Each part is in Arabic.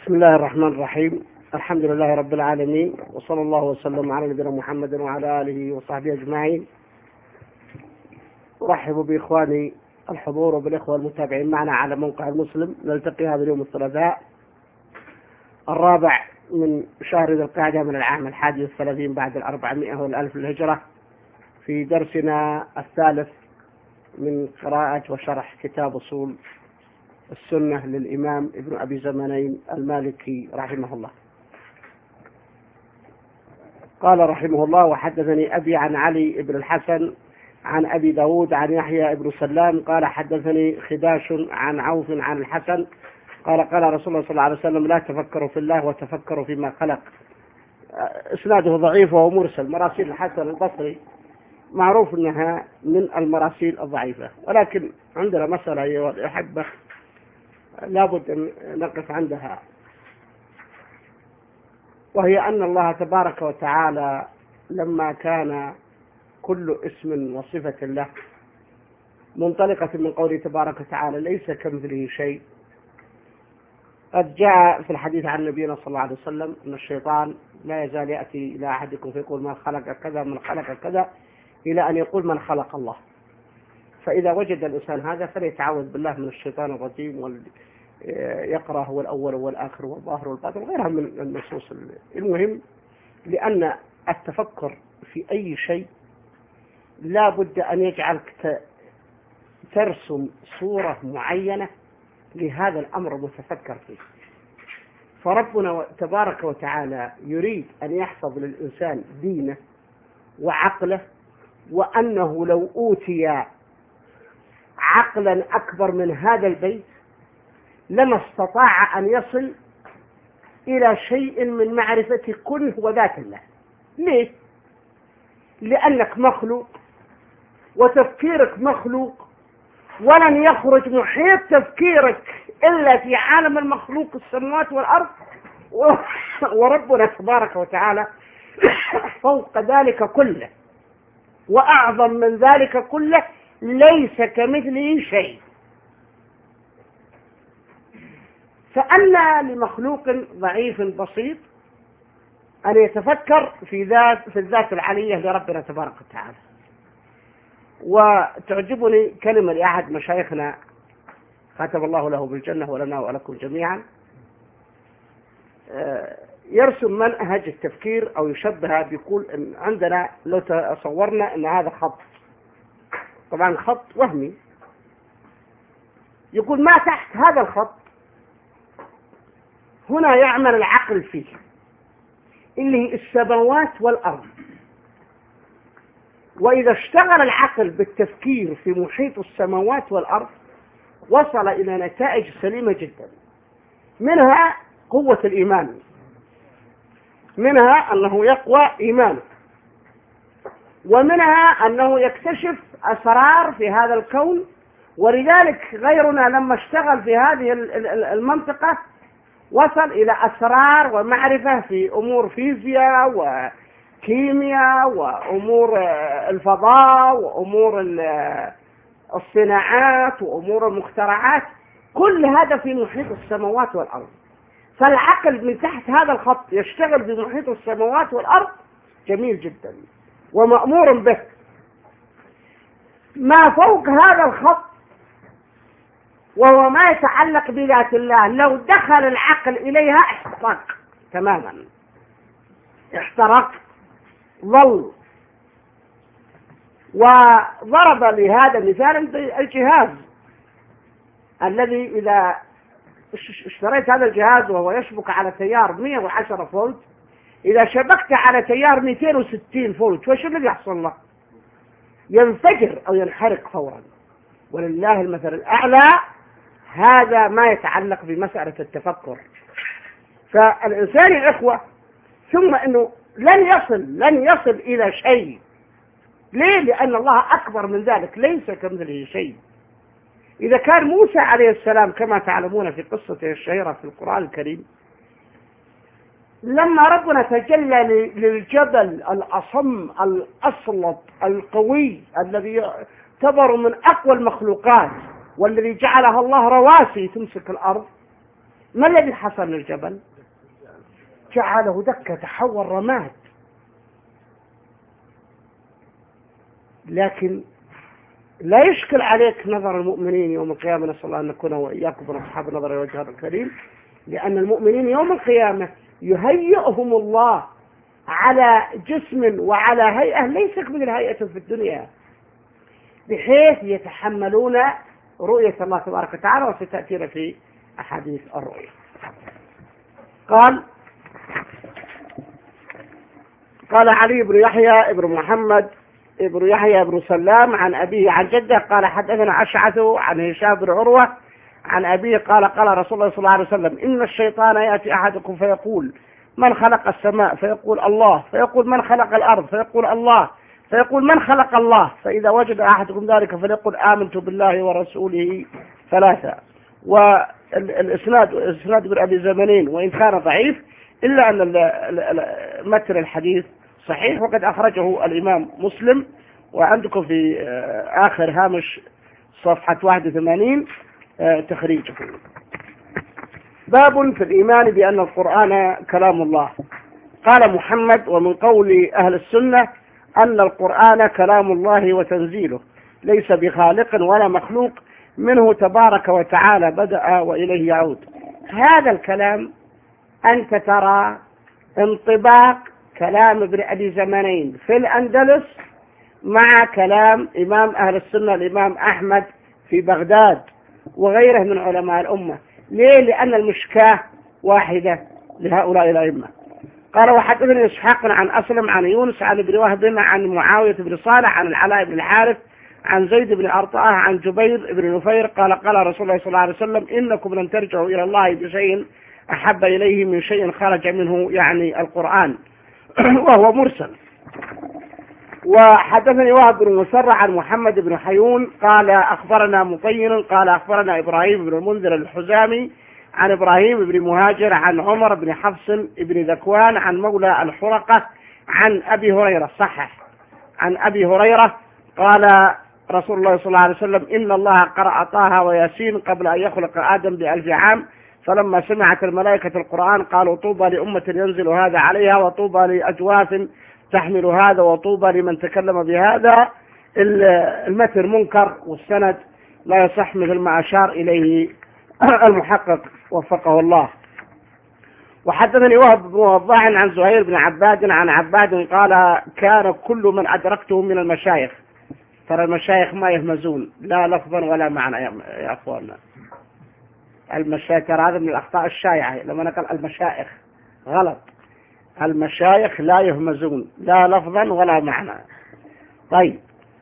بسم الله الرحمن الرحيم. الحمد لله رب العالمين، وصلى الله وسلم على نبينا محمد وعلى آله وصحبه أجمعين. أرحب بإخواني الحضور وبالإخوة المتابعين معنا على موقع المسلم. نلتقي هذا اليوم الثلاثاء 4 من شهر ذي القعدة من العام 31 بعد 400 والألف للهجرة، في درسنا الثالث من قراءة وشرح كتاب أصول السنة للإمام ابن أبي زمانين المالكي رحمه الله. قال رحمه الله: وحدثني أبي عن علي بن الحسن عن أبي داود عن يحيى بن سلام قال حدثني خداش عن عوف عن الحسن قال قال رسول الله صلى الله عليه وسلم: لا تفكروا في الله وتفكروا فيما خلق. إسناده ضعيف وهو مرسل. مراسيل الحسن البصري معروف أنها من المراسيل الضعيفة، ولكن عندنا مسألة أيها الأحبة لابد أن نقف عندها، وهي أن الله تبارك وتعالى لما كان كل اسم وصفة له منطلقة من قوله تبارك وتعالى: ليس كمثله شيء، قد جاء في الحديث عن نبينا صلى الله عليه وسلم أن الشيطان لا يزال يأتي إلى أحدكم فيقول: من خلق كذا من خلق كذا، إلى أن يقول: من خلق الله. فإذا وجد الإنسان هذا فليتعوذ بالله من الشيطان الرجيم، يقرأ هو الأول والآخر والظاهر والباطن وغيرها من النصوص. المهم، لأن التفكر في أي شيء لا بد أن يجعلك ترسم صورة معينة لهذا الأمر المتفكر فيه. فربنا تبارك وتعالى يريد أن يحفظ للإنسان دينه وعقله، وأنه لو أوتي عقلا أكبر من هذا البيت لما استطاع أن يصل إلى شيء من معرفة كنه وذات الله. ليه؟ لأنك مخلوق وتفكيرك مخلوق، ولن يخرج محيط تفكيرك إلا في عالم المخلوق السماوات والأرض، وربنا تبارك وتعالى فوق ذلك كله وأعظم من ذلك كله، ليس كمثله شيء. فأن لمخلوق ضعيف بسيط أن يتفكر في الذات العلية لربنا تبارك وتعالى. وتعجبني كلمة لأحد مشايخنا كتب الله له بالجنة ولنا ولكم جميعا، يرسم منهج التفكير أو يشبهها، بيقول إن عندنا لو تصورنا أن هذا خط، طبعا خط وهمي، يقول ما تحت هذا الخط هنا يعمل العقل فيه، اللي هي السماوات والأرض. وإذا اشتغل العقل بالتفكير في محيط السماوات والأرض وصل إلى نتائج سليمة جدا، منها قوة الإيمان، منها أنه يقوى إيمانه، ومنها أنه يكتشف أسرار في هذا الكون. ولذلك غيرنا لما اشتغل في هذه المنطقة وصل إلى أسرار ومعرفة في أمور فيزياء وكيمياء وأمور الفضاء وأمور الصناعات وأمور المخترعات، كل هذا في محيط السماوات والأرض. فالعقل من تحت هذا الخط يشتغل بمحيط السماوات والأرض، جميل جدا ومأمور به. ما فوق هذا الخط وهو ما يتعلق بذات الله، لو دخل العقل إليها احترق تماما، احترق ظل. وضرب لهذا مثال الجهاز الذي إذا اشتريت هذا الجهاز وهو يشبك على تيار 110 فولت، إذا شبكت على تيار 260 فولت وش الذي يحصل له؟ ينفجر أو ينحرق فورا. ولله المثل الأعلى. هذا ما يتعلق بمسألة التفكر. فالإنسان يا إخوة، ثم أنه لن يصل إلى شيء. ليه؟ لأن الله أكبر من ذلك، ليس كمثله شيء. إذا كان موسى عليه السلام كما تعلمون في قصته الشهيرة في القرآن الكريم، لما ربنا تجلى للجبل الأصم الأصلب القوي الذي يعتبر من أقوى المخلوقات، والذي جعلها الله رواسي تمسك الأرض، ما الذي حصل للجبل؟ جعله دكة، تحول رماد. لكن لا يشكل عليك نظر المؤمنين يوم القيامة، نسأل الله أن نكون وإياكم من أصحاب النظر وجه الكريم، لأن المؤمنين يوم القيامة يهيئهم الله على جسم وعلى هيئة ليست مثل هيئة في الدنيا، بحيث يتحملون رؤية الله تبارك وتعالى، وستأتينا في أحاديث الرؤية. قال علي بن يحيى بن محمد ابن يحيى بن سلام عن أبيه عن جده قال حدثنا أشعث عن هشام بن عروة عن أبيه قال قال رسول الله صلى الله عليه وسلم إن الشيطان يأتي أحدكم فيقول من خلق السماء؟ فيقول الله. فيقول من خلق الأرض؟ فيقول الله. فيقول من خلق الله؟ فإذا وجد أحدكم ذلك فليقل آمنت بالله ورسوله ثلاثة. والإسناد بن أبي زمنين وإن كان ضعيف إلا أن متن الحديث صحيح، وقد أخرجه الإمام مسلم، وعندكم في آخر هامش صفحة 81 تخريجه. باب في الإيمان بأن القرآن كلام الله. قال محمد ومن قول أهل السنة أن القرآن كلام الله وتنزيله، ليس بخالق ولا مخلوق، منه تبارك وتعالى بدأ وإليه يعود. هذا الكلام أنت ترى انطباق كلام ابن أبي زمانين في الأندلس مع كلام إمام أهل السنة الإمام أحمد في بغداد وغيره من علماء الأمة. ليه؟ لأن المشكاة واحدة لهؤلاء الأئمة. قال وحدثني إسحاق عن أسلم عن يونس عن ابن وهب عن معاوية بن صالح عن العلاء بن الحارث عن زيد بن أرطاه عن جبير بن نفير قال قال رسول الله صلى الله عليه وسلم إنكم لن ترجعوا إلى الله بشيء أحب إليه من شيء خرج منه، يعني القرآن، وهو مرسل. وحدثني وهب بن مسرع عن محمد بن حيون قال أخبرنا مطين قال أخبرنا إبراهيم بن المنذر الحزامي عن إبراهيم بن مهاجر عن عمر بن حفص بن ذكوان عن مولى الحرقة عن أبي هريرة صحح عن أبي هريرة قال رسول الله صلى الله عليه وسلم إن الله قرأ طه وياسين قبل أن يخلق آدم ب1000 عام، فلما سمعت الملائكة القرآن قالوا طوبى لأمة ينزل هذا عليها، وطوبى لأجواف تحمل هذا، وطوبى لمن تكلم بهذا. المتن منكر والسند لا يصح مثل ما أشار إليه المحقق وفقه الله. وحدثني وهب بن وضاح عن زهير بن عباد عن عباد قال كان كل من أدركته من المشايخ، ترى المشايخ ما يهمزون لا لفظا ولا معنى يا أخواننا، المشايخ هذا من الأخطاء الشائعة، لما نقل المشايخ غلط، المشايخ لا يهمزون لا لفظا ولا معنى. طيب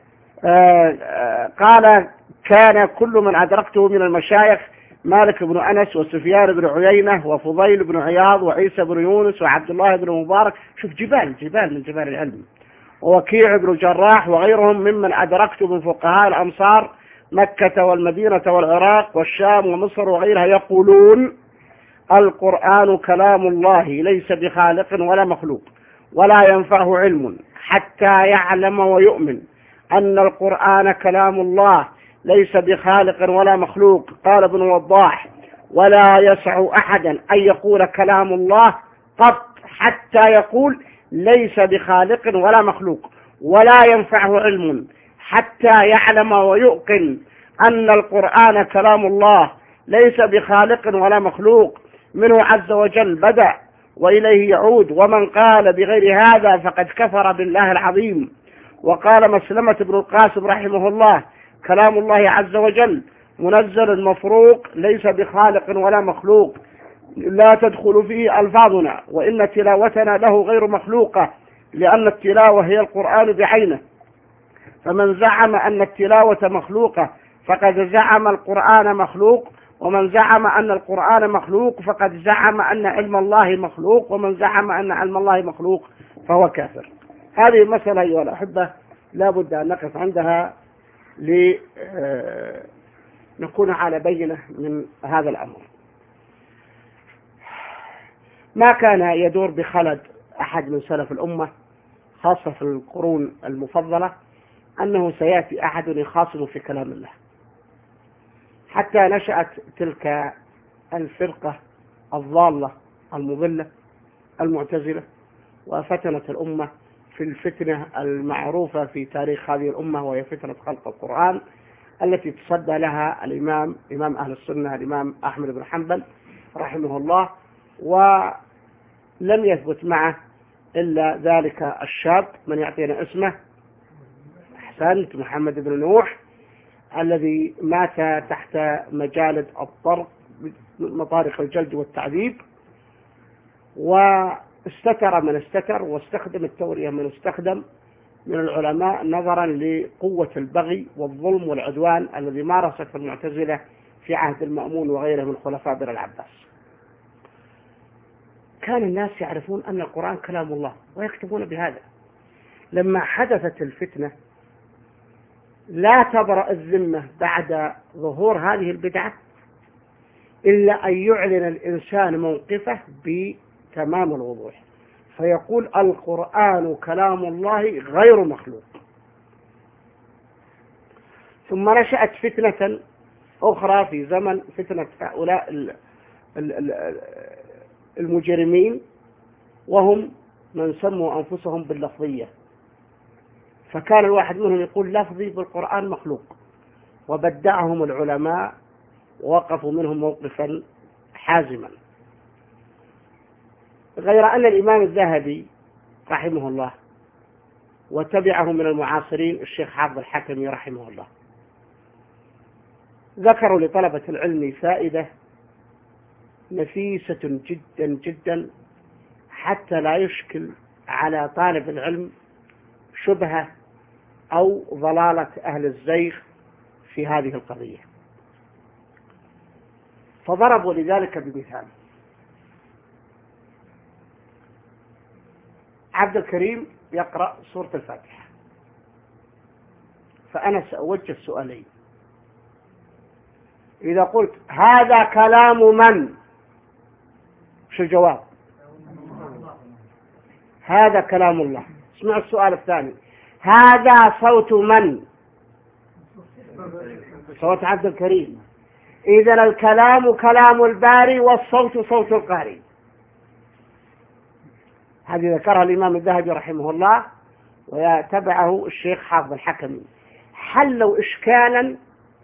قال كان كل من أدركته من المشايخ مالك بن أنس وسفيان بن عيينة وفضيل بن عياض وعيسى بن يونس وعبد الله بن مبارك، شوف جبال من جبال العلم، ووكيع بن جراح وغيرهم ممن أدركت من فقهاء الأمصار مكة والمدينة والعراق والشام ومصر وغيرها يقولون القرآن كلام الله ليس بخالق ولا مخلوق، ولا ينفعه علم حتى يعلم ويؤمن أن القرآن كلام الله ليس بخالق ولا مخلوق. قال ابن وضاح ولا يسع أحدا أن يقول كلام الله قط حتى يقول ليس بخالق ولا مخلوق، ولا ينفعه علم حتى يعلم ويؤقن أن القرآن كلام الله ليس بخالق ولا مخلوق، منه عز وجل بدأ وإليه يعود، ومن قال بغير هذا فقد كفر بالله العظيم. وقال مسلمة بن القاسم رحمه الله كلام الله عز وجل منزل مفروق ليس بخالق ولا مخلوق، لا تدخل فيه ألفاظنا، وإن تلاوتنا له غير مخلوقة، لأن التلاوة هي القرآن بعينه، فمن زعم أن التلاوة مخلوقة فقد زعم القرآن مخلوق، ومن زعم أن القرآن مخلوق فقد زعم أن علم الله مخلوق، ومن زعم أن علم الله مخلوق فهو كافر. هذه مسألة أيها الأحبة لا بد أن نقف عندها لنكون على بينة من هذا الأمر. ما كان يدور بخلد أحد من سلف الأمة خاصة في القرون المفضلة أنه سيأتي أحد يخاصم في كلام الله، حتى نشأت تلك الفرقة الضالة المضلة المعتزلة، وفتنة الأمة في الفتنة المعروفة في تاريخ هذه الأمة، وهي فتنة خلق القرآن التي تصدى لها إمام أهل السنة الإمام أحمد بن حنبل رحمه الله، ولم يثبت معه إلا ذلك الشاب من يعطينا اسمه، أحسنت، محمد بن نوح، الذي مات تحت مجالد الطرق مطارق الجلد والتعذيب، واستتر من استتر، واستخدم التورية من استخدم من العلماء نظرا لقوة البغي والظلم والعدوان الذي مارسته المعتزلة في عهد المأمون وغيره من خلفاء بني العباس. كان الناس يعرفون أن القرآن كلام الله ويكتبون بهذا. لما حدثت الفتنة لا تبرأ الذمة بعد ظهور هذه البدعة إلا أن يعلن الإنسان موقفه بتمام الوضوح، فيقول القرآن كلام الله غير مخلوق. ثم نشأت فتنة أخرى في زمن فتنة هؤلاء المجرمين، وهم من سموا أنفسهم باللفظية، فكان الواحد منهم يقول لفظي بالقرآن مخلوق، وبدعهم العلماء ووقفوا منهم موقفا حازما. غير أن الإمام الذهبي رحمه الله وتبعه من المعاصرين الشيخ حافظ الحكمي رحمه الله ذكروا لطلبة العلم فائدة نفيسة جدا جدا حتى لا يشكل على طالب العلم شبهة أو ضلالة أهل الزيغ في هذه القضية. فضربوا لذلك بمثال: عبد الكريم يقرأ سورة الفاتحة، فأنا سأوجه سؤالين. إذا قلت هذا كلام من؟ شو الجواب؟ هذا كلام الله. اسمع السؤال الثاني: هذا صوت من؟ صوت عبد الكريم. إذن الكلام كلام الباري والصوت صوت القارئ. هذه ذكرها الإمام الذهبي رحمه الله ويتبعه الشيخ حافظ الحكمي. حلوا إشكالا،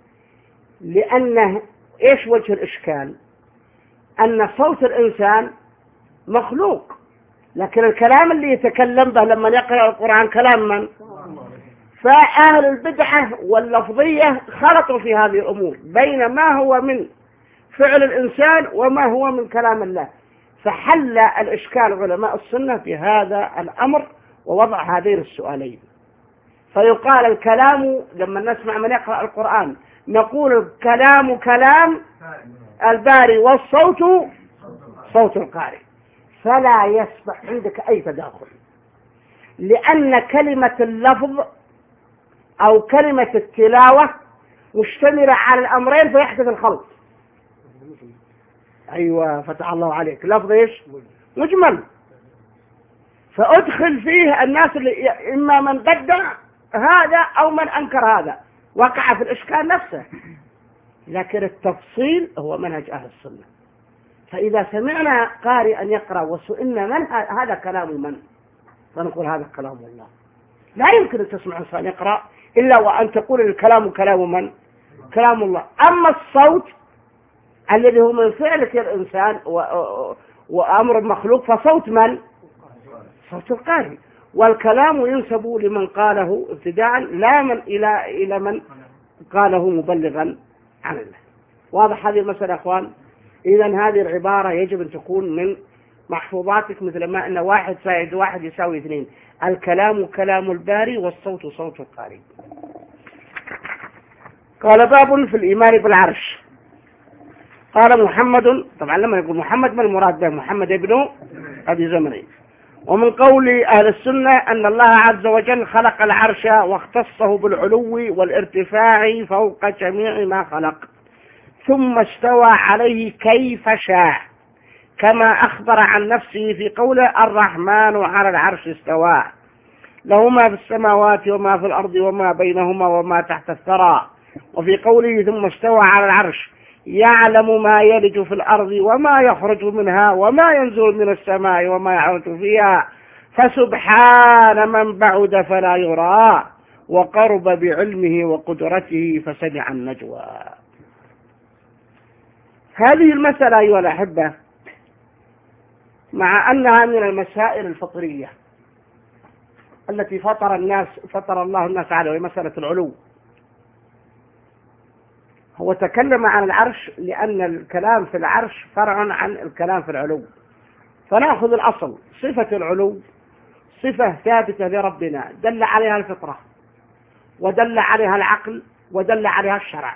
لأنه إيش وجه الإشكال؟ أن صوت الإنسان مخلوق، لكن الكلام اللي يتكلم به لما يقرأ القرآن كلام من؟ فأهل البدعة واللفظية خلطوا في هذه الأمور بين ما هو من فعل الإنسان وما هو من كلام الله، فحل الإشكال علماء السنة بهذا الأمر ووضع هذين السؤالين. فيقال الكلام لما نسمع من يقرأ القرآن نقول الكلام كلام الباري والصوت صوت القارئ، فلا يصبح عندك أي تداخل، لأن كلمة اللفظ أو كلمة التلاوة مشتملة على الأمرين فيحدث الخلط. أيوة، فتح الله عليك. لفظ إيش؟ مجمل، فأدخل فيه الناس اللي إما من بدع هذا أو من أنكر هذا، وقع في الإشكال نفسه. لكن التفصيل هو منهج أهل السنة. فإذا سمعنا قارئا يقرأ وسئلنا من هذا كلام من، فنقول هذا كلام الله. لا يمكن أن تسمع إنسان يقرأ إلا وأن تقول الكلام كلام من؟ كلام الله. أما الصوت الذي هو من فعلة الإنسان وأمر مخلوق فصوت من؟ صوت القارئ. والكلام ينسب لمن قاله ابتداء لا من إلى من قاله مبلغا عن الله. واضح هذه المسألة أخوان؟ إذن هذه العبارة يجب أن تكون من محفوظاتك، مثل ما أن 1 زائد 1 يساوي 2. الكلام كلام الباري والصوت صوت القارئ. قال باب في الإيمان بالعرش. قال محمد، طبعا لما يقول محمد ما المراد به؟ محمد ابن أبي زمري. ومن قول أهل السنة أن الله عز وجل خلق العرش واختصه بالعلو والارتفاع فوق جميع ما خلق، ثم استوى عليه كيف شاء، كما أخبر عن نفسه في قوله الرحمن على العرش استوى، له ما في السماوات وما في الأرض وما بينهما وما تحت الثرى. وفي قوله ثم استوى على العرش يعلم ما يلج في الأرض وما يخرج منها وما ينزل من السماء وما يعرج فيها فسبحان من بعد فلا يرى وقرب بعلمه وقدرته فسمع النجوى. هذه المسألة أيها الأحبة مع أنها من المسائل الفطرية التي فطر الله الناس عليها، وهي مسألة العلو. هو تكلم عن العرش لأن الكلام في العرش فرع عن الكلام في العلو، فنأخذ الأصل. صفة العلو صفة ثابتة لربنا دل عليها الفطرة ودل عليها العقل ودل عليها الشرع،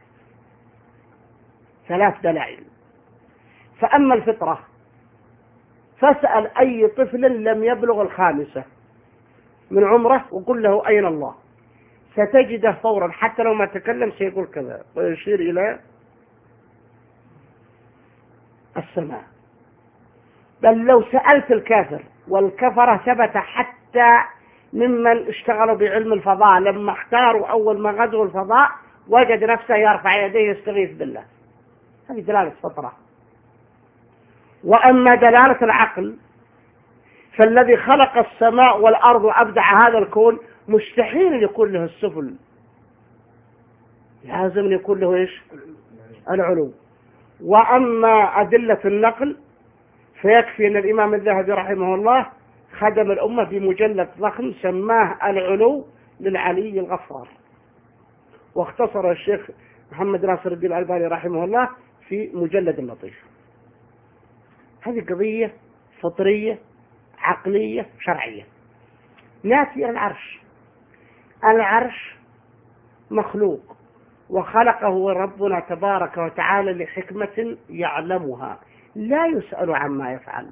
3 دلائل. فأما الفطرة فاسأل أي طفل لم يبلغ 5 من عمره وقل له أين الله، ستجده فورا حتى لو ما تكلم سيقول كذا ويشير إلى السماء. بل لو سألت الكافر، والكفرة ثبت حتى ممن اشتغلوا بعلم الفضاء لما اختاروا أول ما غزوا الفضاء وجد نفسه يرفع يديه يستغيث بالله. هذه دلالة فطرة. وأما دلالة العقل فالذي خلق السماء والأرض وأبدع هذا الكون مستحيل يكون له السفل، لازم يكون له إيش؟ العلو. وأما أدلة النقل فيكفي أن الإمام الذهبي رحمه الله خدم الأمة بمجلد ضخم سماه العلو للعلي الغفار، واختصر الشيخ محمد ناصر الدين الألباني رحمه الله في مجلد لطيف. هذه قضية فطرية عقلية شرعية. نأتي إلى العرش. العرش مخلوق وخلقه ربنا تبارك وتعالى لحكمة يعلمها، لا يسأل عما يفعل،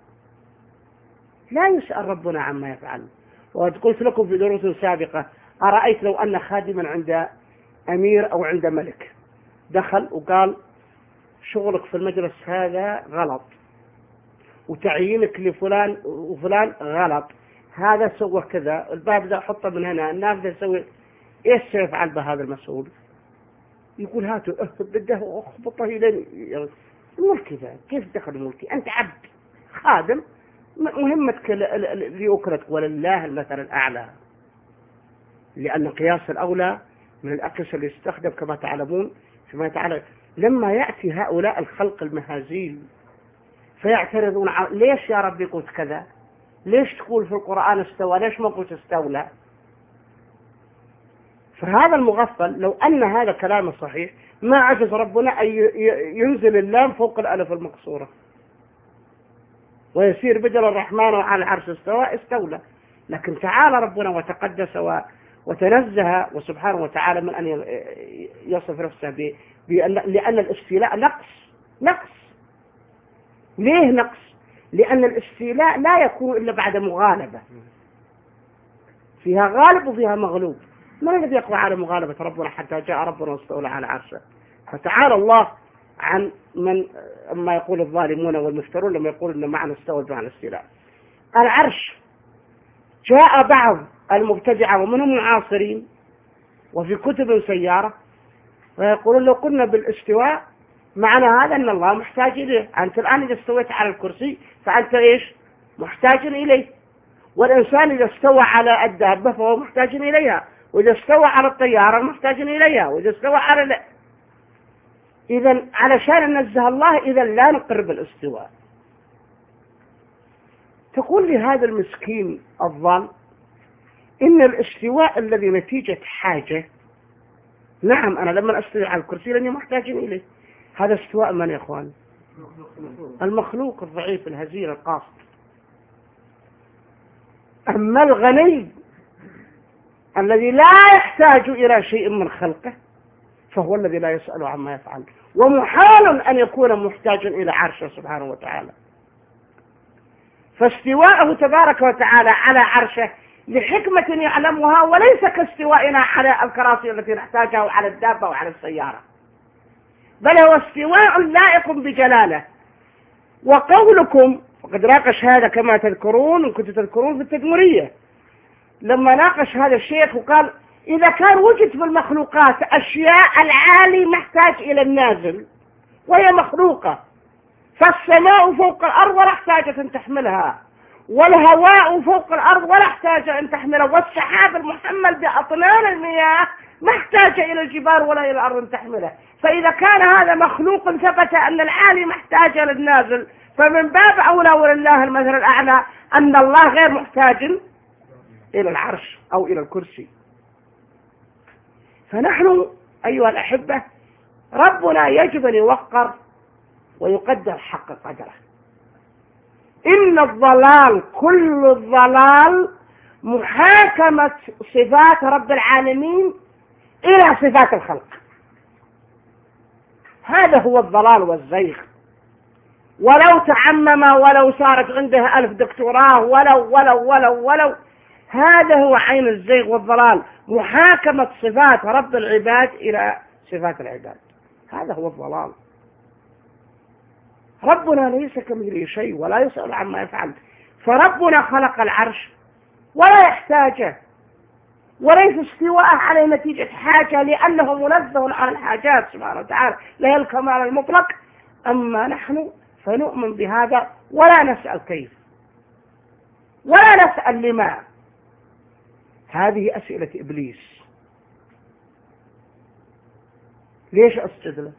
لا يسأل ربنا عما يفعل. وقد قلت لكم في دروس سابقة أرأيت لو أن خادما عند أمير أو عند ملك دخل وقال شغلك في المجلس هذا غلط، وتعيينك لفلان وفلان غلط، هذا سوى كذا، الباب ذا حطه من هنا، النافذة سوي، ايش سيفعل بهذا المسؤول؟ يقول هاتوا بده واخبطه الى ملكي. ذا كيف دخل ملكي؟ انت عبد خادم، مهمتك لأكلتك ولله المثل الأعلى. لأن قياس الأولى من الأقيس اللي يستخدم كما تعلمون فيما يتعلم. لما يأتي هؤلاء الخلق المهازيل فيعترضون ليش يا ربي قلت كذا؟ ليش تقول في القرآن استوى؟ ليش ما قلت استولى؟ فهذا المغفل لو أن هذا كلام صحيح ما عجز ربنا أن ينزل اللام فوق الألف المقصورة ويسير بدل الرحمن على العرش استولى. لكن تعالى ربنا وتقدس وتنزه وسبحانه وتعالى من أن يصف نفسه لأن الاستيلاء نقص. ليه نقص؟ لأن الاستيلاء لا يكون إلا بعد مغالبة، فيها غالب وفيها مغلوب. من الذي يقوى على مغالبة ربنا حتى جاء ربنا واستولى على عرشه؟ فتعالى الله عن من ما يقول الظالمون والمفترون لما يقول إن معنى استوى بمعنى استيلاء. العرش جاء بعض المبتدعة ومنهم المعاصرين وفي كتب سيارة ويقولون لو قلنا بالاستواء معنى هذا أن الله محتاج إليه. أنت الآن إذا استويت على الكرسي فأنت إيش؟ محتاج إليه. والإنسان إذا استوى على الدابة فهو محتاج إليها، وإذا استوى على الطيارة محتاج إليها، وإذا استوى على إذن علشان ننزه الله إذا لا نقر بالاستواء. تقول لي هذا المسكين الظال إن الاستواء الذي نتيجة حاجة. نعم أنا لما أستوي على الكرسي لأني محتاج إليه. هذا استواء من يا إخوان؟ المخلوق الضعيف الهزيل القاصد. أما الغني الذي لا يحتاج إلى شيء من خلقه فهو الذي لا يسأل عما يفعل، ومحال أن يكون محتاجا إلى عرشه سبحانه وتعالى. فاستواءه تبارك وتعالى على عرشه لحكمة يعلمها، وليس كاستوائنا على الكراسي التي نحتاجها على الدابة وعلى السيارة، بل هو استواء لائق بجلاله. وقولكم وقد ناقش هذا كما تذكرون، وكنت تذكرون في التدمرية لما ناقش هذا الشيخ وقال إذا كان وجد في المخلوقات أشياء العالي محتاج إلى النازل وهي مخلوقة. فالسماء فوق الأرض ولا احتاجت أن تحملها، والهواء فوق الأرض ولا احتاج أن تحمله، والسحاب المحمل بأطنان المياه ما احتاج إلى الجبال ولا إلى الأرض أن تحمله. فإذا كان هذا مخلوق ثبت أن العالي محتاج للنازل، فمن باب أولى ولله المثل الأعلى أن الله غير محتاج إلى العرش أو إلى الكرسي. فنحن أيها الأحبة ربنا يجب أن يوقر ويقدر حق قدره. إن الضلال كل الضلال محاكمة صفات رب العالمين إلى صفات الخلق، هذا هو الضلال والزيغ. ولو تعمم ولو صارت عنده 1000 دكتوراه ولو هذا هو عين الزيغ والضلال، محاكمة صفات رب العباد إلى صفات العباد، هذا هو الضلال. ربنا ليس كمثله شيء ولا يسأل عما يفعل، فربنا خلق العرش ولا يحتاجه، وليس استواءه عليه نتيجة حاجة، لأنه منزه عن الحاجات سبحانه وتعالى، لا الكمال المطلق. أما نحن فنؤمن بهذا ولا نسأل كيف ولا نسأل لما. هذه أسئلة إبليس. ليش أسجد له؟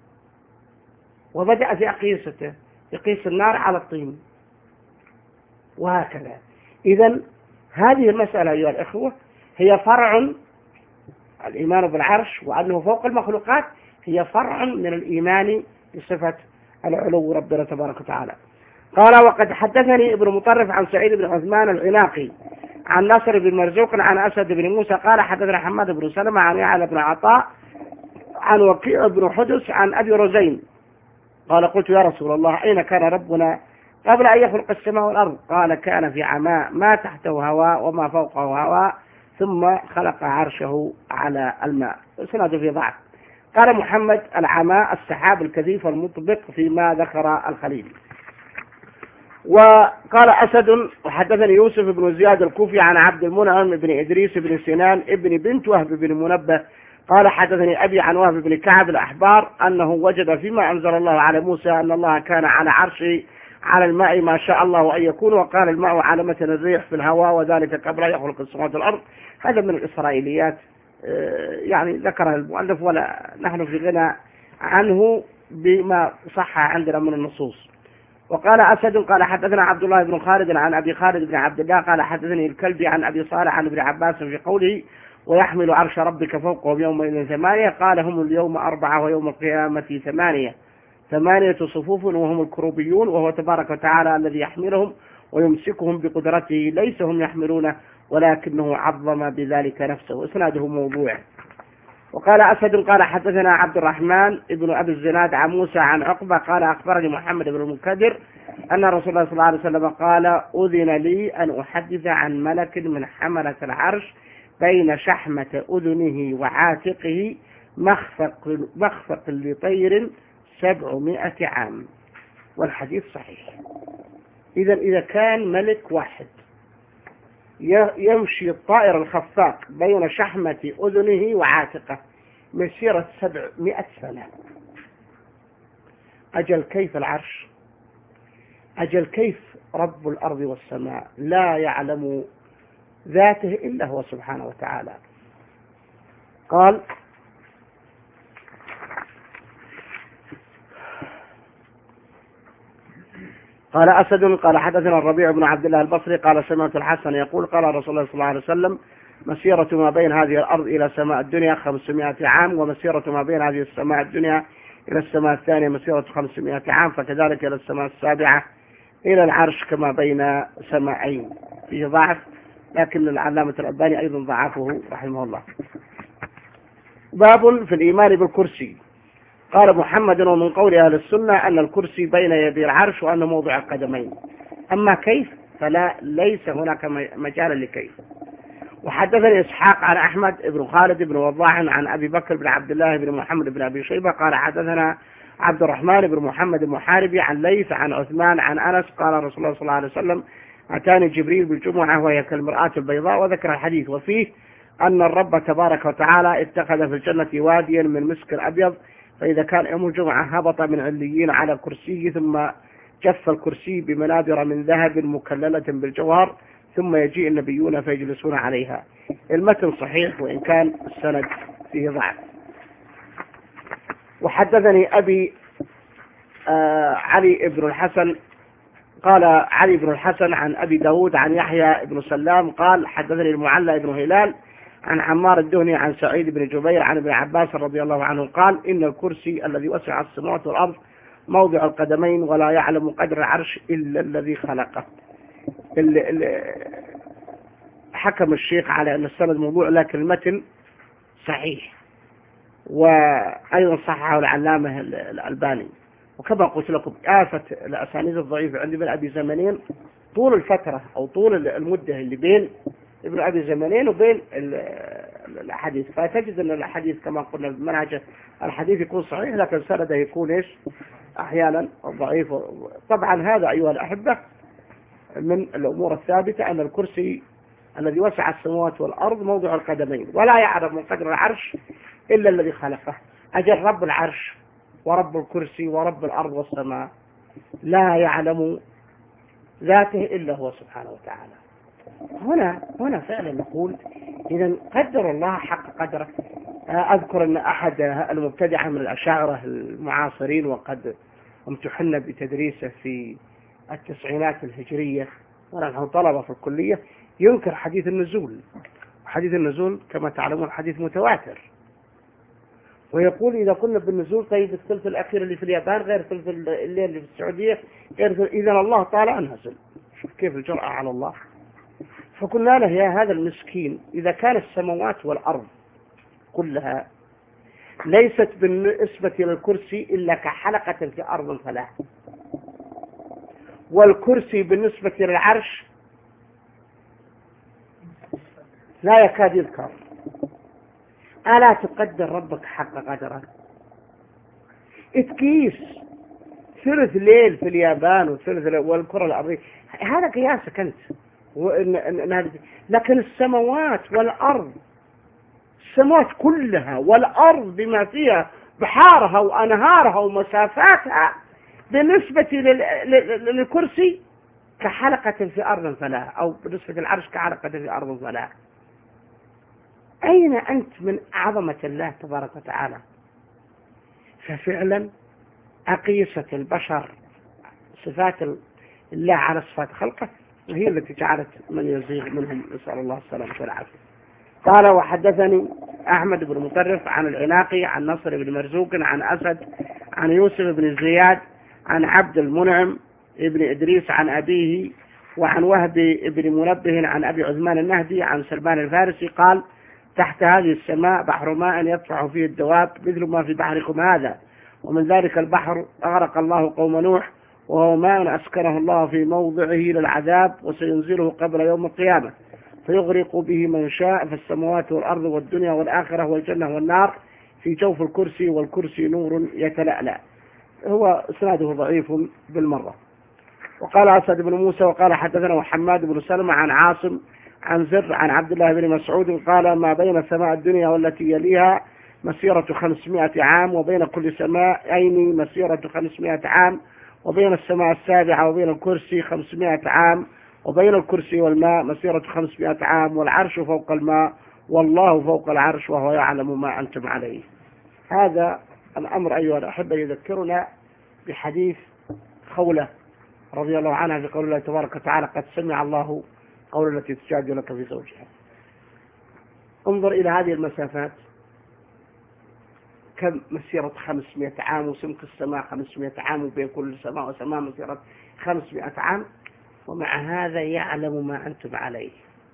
وبدأ في أقيسته يقيس النار على الطين وهكذا. إذن هذه المسألة أيها الإخوة هي فرع الإيمان بالعرش وأنه فوق المخلوقات، هي فرع من الإيمان بصفة العلو ربنا تبارك وتعالى. قال وقد حدثني ابن مطرف عن سعيد بن عثمان العناقي عن نصر بن مرزوق عن أسد بن موسى قال حدثنا حماد بن سلمة عن يعلى بن عطاء عن وكيع بن حدث عن أبي رزين قال قلت يا رسول الله أين كان ربنا قبل أن يخلق السماء والأرض؟ قال كان في عماء ما تحته هواء وما فوقه هواء ثم خلق عرشه على الماء. سنده في ضعف. قال محمد العماء السحاب الكثيف المطبق فيما ذكر الخليل. وقال أسد وحدثني يوسف بن زياد الكوفي عن عبد المنعم بن إدريس بن سنان ابن بنت وهب بن منبه قال حدثني أبي عن وهب بن كعب الأحبار أنه وجد فيما أنزل الله على موسى أن الله كان على عرشه على الماء ما شاء الله أن يكون، وقال الماء على مثل الريح في الهواء وذلك قبل أن يخلق السماوات والأرض. هذا من الإسرائيليات يعني ذكرها المؤلف ولا نحن في غنى عنه بما صح عندنا من النصوص. وقال أسد قال حدثنا عبد الله بن خالد عن أبي خالد بن عبد الله قال حدثني الكلبي عن أبي صالح عن ابن عباس في قوله ويحمل عرش ربك فوقهم يومئذ 8 قال هم اليوم 4 ويوم القيامة 8 صفوف وهم الكروبيون، وهو تبارك وتعالى الذي يحملهم ويمسكهم بقدرته، ليس هم يحملونه ولكنه عظم بذلك نفسه. وإسناده موضوع. وقال أسد قال حدثنا عبد الرحمن ابن أبي الزناد عن موسى عن عقبة قال أخبرني محمد بن المنكدر أن رسول الله صلى الله عليه وسلم قال أذن لي أن أحدث عن ملك من حملة العرش بين شحمة أذنه وعاتقه مخفق لطير 700 عام، والحديث صحيح. إذا كان ملك واحد يمشي الطائر الخفاق بين شحمة أذنه وعاتقه مسيرة 700 سنة، أجل كيف العرش؟ أجل كيف رب الأرض والسماء؟ لا يعلم ذاته إلا هو سبحانه وتعالى. قال أسد قال حدثنا الربيع بن عبد الله البصري قال سمعت الحسن يقول قال رسول الله صلى الله عليه وسلم مسيرة ما بين هذه الأرض إلى سماء الدنيا 500 عام، ومسيرة ما بين هذه السماء الدنيا إلى السماء الثانية مسيرة 500 عام، فكذلك إلى السماء السابعة إلى العرش كما بين سماعين. فيه ضعف لكن العلامة الألباني أيضا ضعفه رحمه الله. باب في الإيمان بالكرسي. قال محمد ومن قول أهل السنة أن الكرسي بين يدي العرش وأنه موضع القدمين، أما كيف ليس هناك مجال لكيف. وحدثني إسحاق عن أحمد بن خالد بن وضاح عن أبي بكر بن عبد الله بن محمد بن أبي شيبة قال حدثنا عبد الرحمن بن محمد المحاربي عن ليث عن عثمان عن أنس قال رسول الله صلى الله عليه وسلم أتاني جبريل بالجمعة وهي كالمرآة البيضاء، وذكر الحديث وفيه أن الرب تبارك وتعالى اتخذ في الجنة واديا من مسك أبيض فإذا كان يوم الجمعة هبط من عليين على كرسي ثم جف الكرسي بمنابر من ذهب مكللة بالجوهر ثم يجيء النبيون فيجلسون عليها. المتن صحيح وإن كان السند فيه ضعف. وحدثني أبي علي بن الحسن قال علي بن الحسن عن أبي داود عن يحيى بن سلام قال حدثني المعلى بن هلال عن عمار الدهني عن سعيد بن جبير عن ابن عباس رضي الله عنه قال إن الكرسي الذي وسع السماوات والأرض موضع القدمين ولا يعلم قدر العرش إلا الذي خلقه. حكم الشيخ على أن السند موضوع لكن المتن صحيح، وأيضا صححه العلامة الألباني. وكما قلت لكم آفة الأسانيد الضعيفة عند ابن أبي زمانين طول الفترة أو طول المدة اللي بين ابن أبي زمانين وبين الحديث، فتجد أن الحديث كما قلنا بمنهج الحديث يكون صحيح لكن سنده يكون إيش أحيانا ضعيف. طبعا هذا أيها الأحبة من الأمور الثابتة أن الكرسي الذي وسع السماوات والأرض موضع القدمين ولا يعلم من قدر العرش إلا الذي خلقه. أجل رب العرش ورب الكرسي ورب الأرض والسماء لا يعلم ذاته إلا هو سبحانه وتعالى. هنا فعلا نقول إذا قدر الله حق قدره. أذكر أن أحد المبتدعة من الأشاعرة المعاصرين وقد امتحنا بتدريسه في التسعينات الهجرية ونحن طلبة في الكلية ينكر حديث النزول. حديث النزول كما تعلمون حديث متواتر، ويقول إذا كنا بالنزول طيب الثلث الأخير اللي في اليابان غير ثلث الليل اللي في السعودية غير، إذا الله تعالى أنزل. شوف كيف الجرأة على الله. فقلنا له يا هذا المسكين إذا كان السماوات والأرض كلها ليست بالنسبة للكرسي إلا كحلقة في أرض فلاح، والكرسي بالنسبة للعرش لا يكاد يذكر، ألا تقدر ربك حق قدره؟ تقيس ثلث ليل في اليابان وثلث والكرة الأرضية، هذا قياسك أنت. لكن السماوات والأرض، السماوات كلها والأرض بما فيها بحارها وأنهارها ومسافاتها بالنسبة للكرسي كحلقة في أرض فلاح، أو بالنسبة للعرش كحلقة في أرض فلاح. أين أنت من عظمة الله تبارك وتعالى؟ ففعلا أقيسة البشر صفات الله على صفات خلقه وهي التي جعلت من يزيغ منهم، نسأل الله السلامة والعافية. قال وحدثني أحمد بن مطرف عن العناقي عن نصر بن مرزوق عن أسد عن يوسف بن زياد عن عبد المنعم ابن إدريس عن أبيه وعن وهب بن منبه عن أبي عثمان النهدي عن سلمان الفارسي قال تحت هذه السماء بحر ماء يدفع فيه الدواب مثل ما في بحركم هذا، ومن ذلك البحر أغرق الله قوم نوح وهو ماء أسكنه الله في موضعه للعذاب وسينزله قبل يوم القيامة فيغرق به من شاء في السماوات والأرض والدنيا والآخرة والجنة والنار في جوف الكرسي والكرسي نور يتلألأ. هو إسناده ضعيف بالمرة. وقال أسد بن موسى وقال حدثنا حماد بن سلمة عن عاصم عن زر عن عبد الله بن مسعود قال ما بين سماء الدنيا والتي يليها مسيرة 500 عام وبين كل سماءين مسيرة 500 عام وبين السماء السابعة وبين الكرسي 500 عام وبين الكرسي والماء مسيرة 500 عام والعرش فوق الماء والله فوق العرش وهو يعلم ما أنتم عليه. هذا الأمر أيها الأحبة يذكرنا بحديث خولة رضي الله عنها في قول الله تبارك وتعالى قد سمع الله قول التي تجادلك في زوجها. انظر إلى هذه المسافات كم مسيرة 500 عام وسمك السماء 500 عام وبين كل سماء وسماء مسيرة 500 عام ومع هذا يعلم ما أنتم عليه.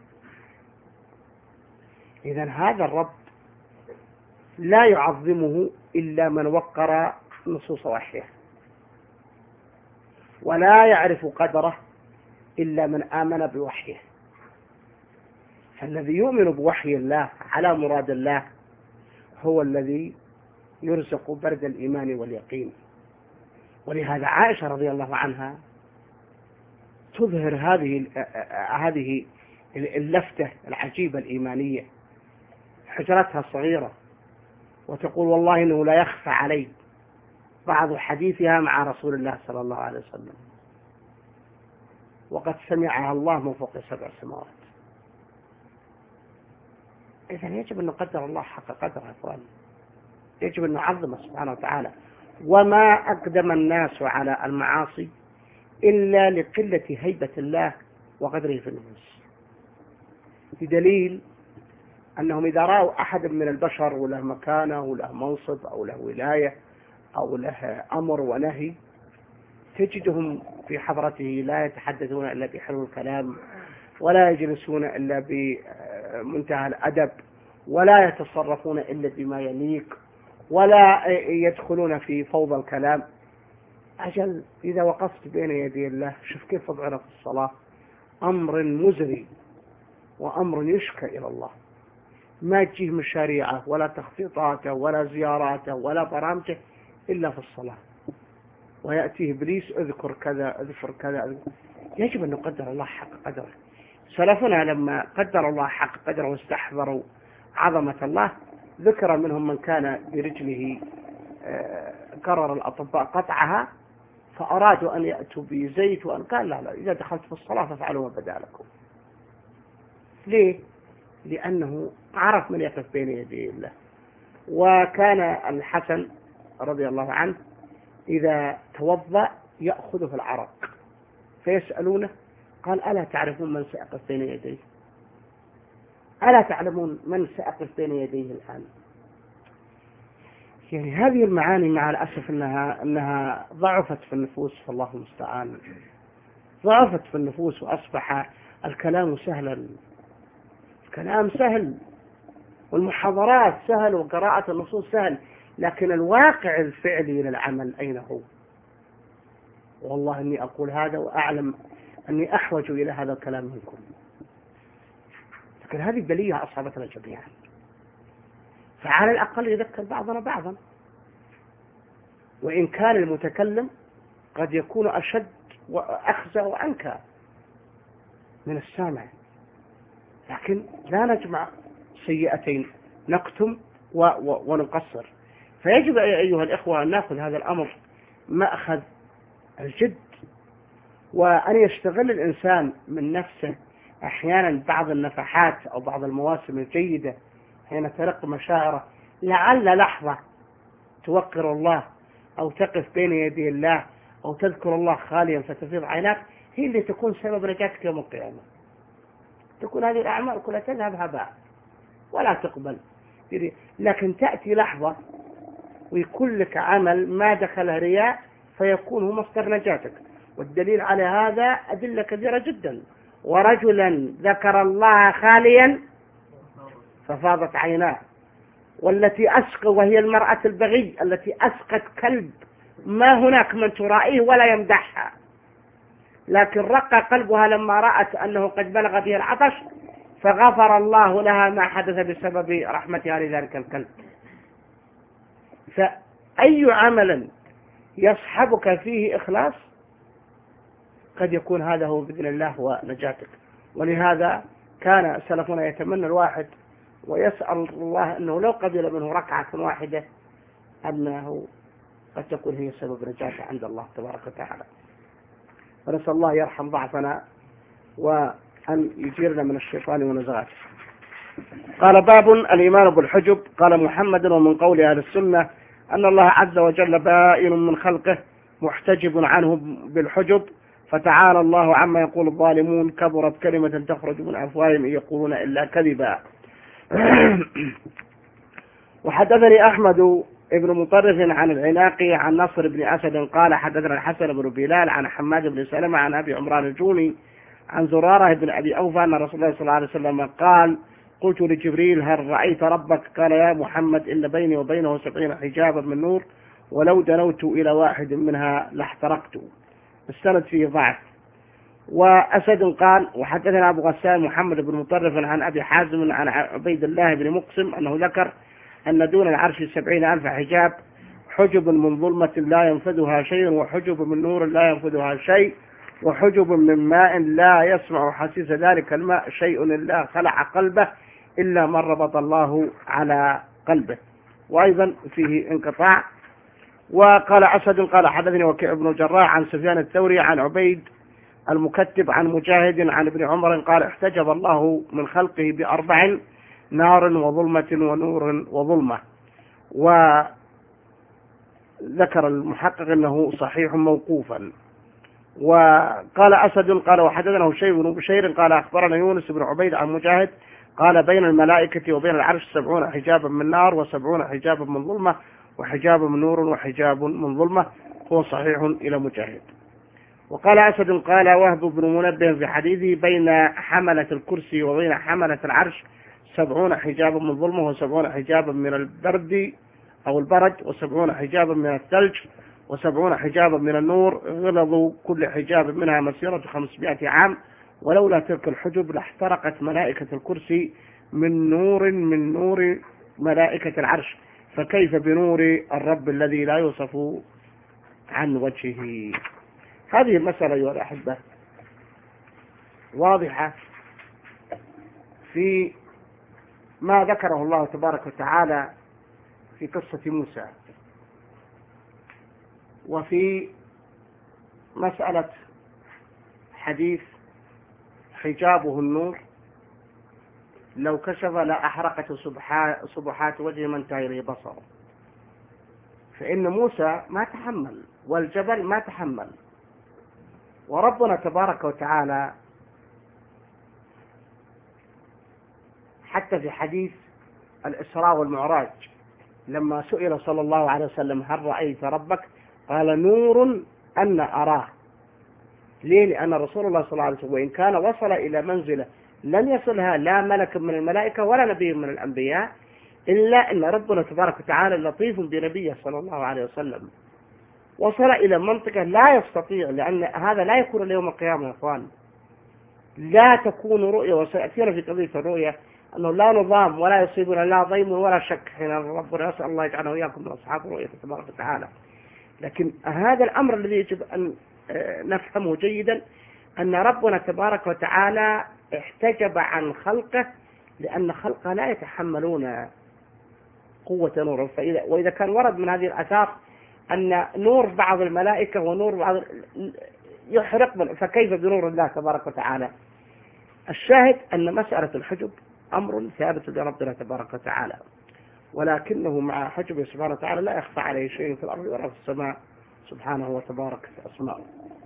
إذن هذا الرب لا يعظمه إلا من وقر نصوص وحيه، ولا يعرف قدره إلا من آمن بوحيه. فالذي يؤمن بوحي الله على مراد الله هو الذي يرزق برد الإيمان واليقين. ولهذا عائشة رضي الله عنها تظهر هذه اللفتة العجيبة الإيمانية. حجرتها صغيرة وتقول والله إنه لا يخفى علي بعض حديثها مع رسول الله صلى الله عليه وسلم، وقد سمعها الله من فوق 7 سماوات. إذن يجب أن نقدر الله حق قدره يا أخوان، يجب أن نعظمه سبحانه وتعالى. وما أقدم الناس على المعاصي إلا لقلة هيبة الله وقدره في النفوس، بدليل أنهم إذا رأوا أحد من البشر وله مكانة وله منصب أو له ولاية أو له أمر ونهي، تجدهم في حضرته لا يتحدثون إلا بحلو الكلام، ولا يجلسون إلا بمنتهى الأدب، ولا يتصرفون إلا بما يليق، ولا يدخلون في فوضى الكلام. أجل إذا وقفت بين يدي الله، شوف كيف وضعنا في الصلاة، أمر مزري وأمر يشكى إلى الله، ما تجيه مشاريعه ولا تخطيطاته ولا زياراته ولا برامجه إلا في الصلاة، ويأتيه إبليس اذكر كذا اذكر كذا اذكر. يجب أن نقدر الله حق قدره. سلفنا لما قدر الله حق قدره واستحضروا عظمة الله، ذكر منهم من كان برجله قرر الأطباء قطعها، فأرادوا أن يأتوا بزيت، وأن قال لا إذا دخلت في الصلاة فافعلوا ما بدا لكم. ليه؟ لأنه عرف من يقف بين يدي الله. وكان الحسن رضي الله عنه إذا توضأ يأخذ في العرق، فيسألونه قال ألا تعرفون من سأقف بين يديه؟ ألا تعلمون من سأقف بين يديه الآن؟ يعني هذه المعاني مع الأسف أنها ضعفت في النفوس، فالله المستعان. ضعفت في النفوس وأصبح الكلام سهلا، الكلام سهل والمحاضرات سهل وقراءة النصوص سهل، لكن الواقع الفعلي للعمل أين هو؟ والله إني أقول هذا وأعلم أني أحوج إلى هذا الكلام منكم، لكن هذه بلية أصابتنا جميعا، فعلى الأقل يذكر بعضنا بعضا، وإن كان المتكلم قد يكون أشد وأخزى وأنكى من السامع، لكن لا نجمع سيئتين، نكتم ونقصر. فيجب أيها الإخوة أن نأخذ هذا الأمر مأخذ الجد، وأن يستغل الإنسان من نفسه أحيانا بعض النفحات أو بعض المواسم الجيدة حين ترق مشاعره، لعل لحظة توقر الله أو تقف بين يدي الله أو تذكر الله خاليا فتفيض عيناك، هي اللي تكون سبب نجاتك يوم القيامة. تكون هذه الأعمال كلها تذهب هباء ولا تقبل، لكن تأتي لحظة ويكون لك عمل ما دخله رياء فيكون هو مصدر نجاتك. والدليل على هذا أدلة كثيرة جدا. ورجلا ذكر الله خاليا ففاضت عيناه، والتي أسقى وهي المرأة البغي التي أسقت كلب ما هناك من ترائيه ولا يمدحها، لكن رق قلبها لما رأت أنه قد بلغ بها العطش، فغفر الله لها ما حدث بسبب رحمتها لذلك الكلب. فأي عمل يصحبك فيه إخلاص قد يكون هذا هو بإذن الله ونجاتك. ولهذا كان سلفنا يتمنى الواحد ويسأل الله أنه لو قبل منه ركعة واحدة أنه قد تكون هي سبب نجاته عند الله تبارك وتعالى. ونسأل الله يرحم ضعفنا وأن يجيرنا من الشيطان ونزغاته. قال باب الإيمان بالحجب. قال محمد ومن قول أهل السنة أن الله عز وجل بائن من خلقه محتجب عنه بالحجب، فتعالى الله عما يقول الظالمون، كبرت كلمة تخرج من أفواههم إن يقولون إلا كذبا. وحدثني أحمد ابن مطرف عن العناقي عن نصر بن أسد قال حدثنا الحسن بن بلال عن حماد بن سلمة عن أبي عمران الجوني عن زرارة بن أبي أوفى أن رسول الله صلى الله عليه وسلم قال قلت لجبريل هل رأيت ربك؟ قال يا محمد إن بيني وبينه 70 حجابا من نور، ولو دنوت إلى واحد منها لاحترقت. السند فيه ضعف. وأسد قال وحدثنا أبو غسان محمد بن مطرف عن أبي حازم عن عبيد الله بن مقسم أنه ذكر أن دون العرش 70,000 حجاب، حجب من ظلمة لا ينفذها شيء، وحجب من نور لا ينفذها شيء، وحجب من ماء لا يسمع حسيس ذلك الماء شيء إلا خلع قلبه إلا من ربط الله على قلبه. وأيضا فيه انقطاع. وقال أسد قال حدثني وكيع بن الجراح عن سفيان الثوري عن عبيد المكتب عن مجاهد عن ابن عمر قال احتجب الله من خلقه بأربع: نار وظلمة ونور وظلمة. وذكر المحقق أنه صحيح موقوفا. وقال أسد قال وحدثنا هشيم بن بشير قال أخبرنا يونس بن عبيد عن مجاهد قال بين الملائكة وبين العرش 70 حجابا من نار و70 حجابا من ظلمة وحجاب من نور وحجاب من ظلمة، هو صحيح إلى مجاهد. وقال أسد قال وهب بن منبه في حديثه بين حملة الكرسي وبين حملة العرش 70 حجابا من ظلمة و70 حجابا من البرد أو البرد و70 حجابا من الثلج و70 حجابا من النور، غلظ كل حجاب منها مسيرة 500 عام، ولولا تلك الحجب لاحترقت ملائكة الكرسي من نور ملائكة العرش، فكيف بنور الرب الذي لا يوصف عن وجهه. هذه المسألة أيها الأحبة واضحة في ما ذكره الله تبارك وتعالى في قصة موسى، وفي مسألة حديث حجابه النور لو كشف لأحرقت صبحات وجه من تهيره بصره، فإن موسى ما تحمل والجبل ما تحمل. وربنا تبارك وتعالى حتى في حديث الإسراء والمعراج لما سئل صلى الله عليه وسلم هل رأيت ربك؟ قال نور أن أراه. ليه؟ لأن رسول الله صلى الله عليه وسلم وإن كان وصل إلى منزله لم يصلها لا ملك من الملائكة ولا نبي من الأنبياء، إلا أن ربنا تبارك وتعالى لطيف بنبيه صلى الله عليه وسلم، وصل إلى منطقة لا يستطيع، لأن هذا لا يكون اليوم القيامة يا أخوان، لا تكون رؤية. وسيأتينا في قضية الرؤية أنه لا نظام ولا يصيبنا لا ضيم ولا شك حين ربنا يسأل الله يجعلنا وإياكم من أصحاب الرؤية تبارك وتعالى. لكن هذا الأمر الذي يجب أن نفهمه جيدا أن ربنا تبارك وتعالى احتجب عن خلقه، لأن خلقه لا يتحملون قوة نوره. وإذا كان ورد من هذه الآثار أن نور بعض الملائكة ونور بعض يحرق، فكيف بنور الله تبارك وتعالى؟ الشاهد أن مسألة الحجب أمر ثابت لربنا تبارك وتعالى، ولكنه مع حجبه سبحانه وتعالى لا يخفى عليه شيء في الأرض ولا في السماء سبحانه وتبارك في أسماءه.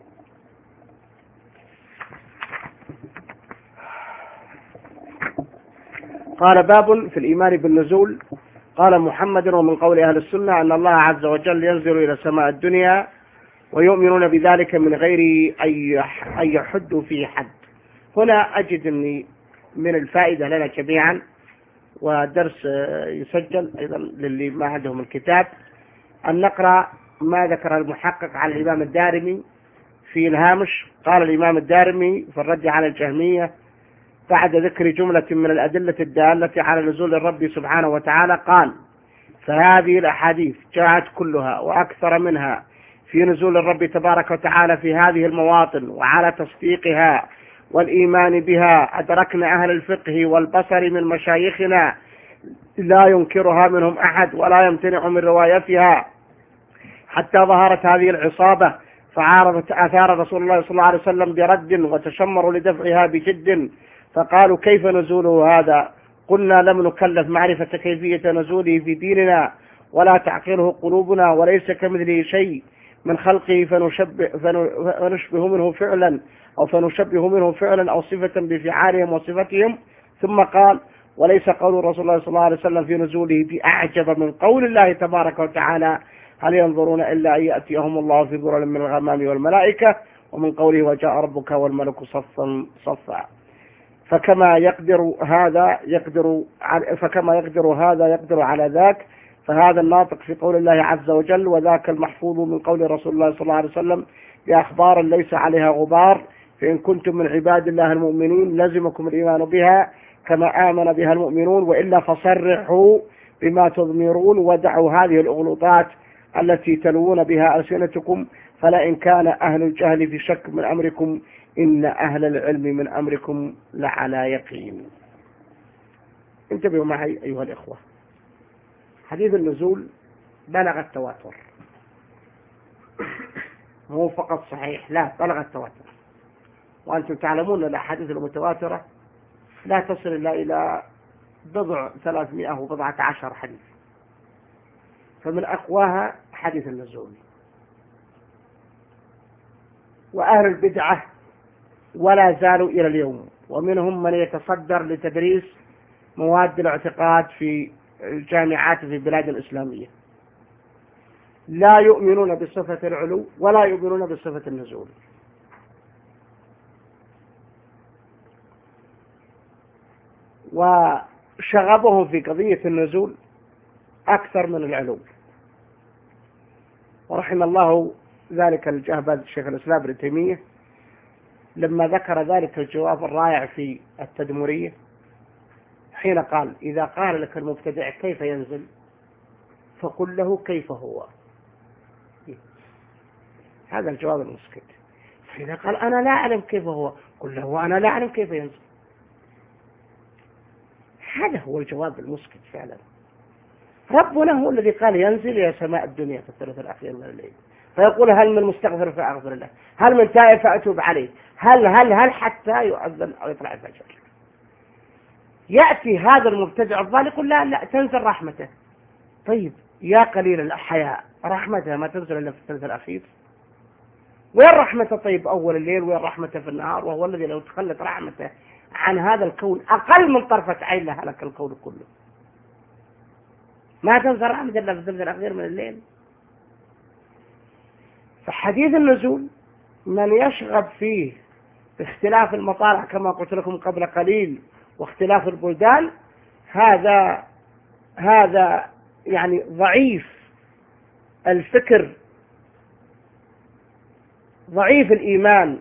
قال باب في الإيمان بالنزول. قال محمد ومن قول أهل السنة أن الله عز وجل ينزل إلى سماء الدنيا ويؤمنون بذلك من غير أن يحدوا فيه حد. هنا أجد أني من الفائدة لنا جميعا، ودرس يسجل أيضا للي ما عندهم الكتاب، أن نقرأ ما ذكر المحقق عن الإمام الدارمي في الهامش. قال الإمام الدارمي في الرد على الجهمية بعد ذكر جملة من الأدلة الدالة على نزول الرب سبحانه وتعالى قال: فهذه الأحاديث جاءت كلها وأكثر منها في نزول الرب تبارك وتعالى في هذه المواطن، وعلى تصديقها والإيمان بها أدركنا أهل الفقه والبصر من مشايخنا لا ينكرها منهم أحد ولا يمتنع من روايتها، حتى ظهرت هذه العصابة فعارضت آثار رسول الله صلى الله عليه وسلم برد، وتشمروا لدفعها بجد، فقالوا كيف نزوله هذا؟ قلنا لم نكلف معرفة كيفية نزوله في ديننا ولا تعقله قلوبنا، وليس كمثله شيء من خلقه فنشبه منه فعلا أو صفة بفعالهم وصفتهم. ثم قال: وليس قول رسول الله صلى الله عليه وسلم في نزوله بأعجب من قول الله تبارك وتعالى: هل ينظرون إلا أن يأتيهم الله في ظلل من الغمام والملائكة، ومن قوله: وجاء ربك والملك صفا صفا. فكما يقدر هذا يقدر على ذاك، فهذا الناطق في قول الله عز وجل: وذاك المحفوظ من قول رسول الله صلى الله عليه وسلم بأخبار ليس عليها غبار، فإن كنتم من عباد الله المؤمنين لزمكم الإيمان بها كما آمن بها المؤمنون، وإلا فصرحوا بما تضمرون ودعوا هذه الأغلوطات التي تلوون بها ألسنتكم، فلئن كان أهل الجهل في شك من أمركم إن أهل العلم من أمركم لعلى يقين. انتبهوا معي أيها الإخوة، حديث النزول بلغ التواتر، مو فقط صحيح، لا بلغ التواتر. وأنتم تعلمون أن الأحاديث المتواترة لا تصل إلا إلى 311 حديث، فمن أقواها حديث النزول. وأهل البدعة ولا زالوا إلى اليوم، ومنهم من يتصدر لتدريس مواد الاعتقاد في الجامعات في البلاد الإسلامية، لا يؤمنون بصفة العلو ولا يؤمنون بصفة النزول. وشغبهم في قضية النزول أكثر من العلو. ورحم الله ذلك الجهبذ الشيخ الإسلام ابن تيمية لما ذكر ذلك الجواب الرائع في التدمرية، حين قال: إذا قال لك المبتدع كيف ينزل فقل له كيف هو. هذا الجواب المسكت. فإذا قال أنا لا أعلم كيف هو قل له أنا لا أعلم كيف ينزل. هذا هو الجواب المسكت فعلا. ربنا هو الذي قال ينزل إلى سماء الدنيا في الثلث الأخير من الليل، فيقول: هل من مستغفر فأغفر له، هل من تائب فأتوب عليه، هل حتى يؤذن أو يطلع الفجر. يأتي هذا المبتدع الضال يقول: لا تنزل رحمته. طيب يا قليل الحياء، رحمته ما تنزل إلا في الثلث الأخير؟ وين رحمته طيب أول الليل، وين رحمته في النهار؟ وهو الذي لو تخلت رحمته عن هذا الكون أقل من طرفة عين لهلك الكون كله. ما تنزل رحمته إلا في الثلث الأخير من الليل. فحديث النزول من يشغب فيه باختلاف المطالع كما قلت لكم قبل قليل واختلاف البلدان، هذا يعني ضعيف الفكر، ضعيف الإيمان،